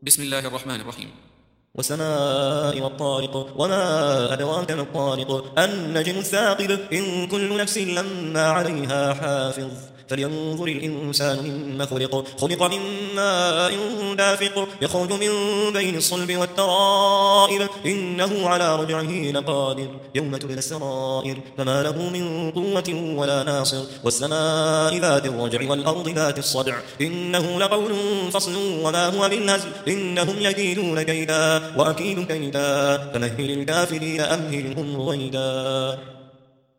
بسم الله الرحمن الرحيم. والسماء والطارق وما أدراك ما الطارق النجم الثاقب إن كل نفس لما عليها حافظ فلينظر الإنسان مما خلق من ماء دافق يخرج من بين الصلب والترائب إنه على رجعه لقادر يوم تبلى السرائر فما له من قوة ولا ناصر والسماء ذات الرجع والأرض ذات الصدع إنه لقول فصل وما هو بالهزل إنهم يكيدون كيدا وأكيد كيدا فمهل الكافرين أمهلهم رويدا.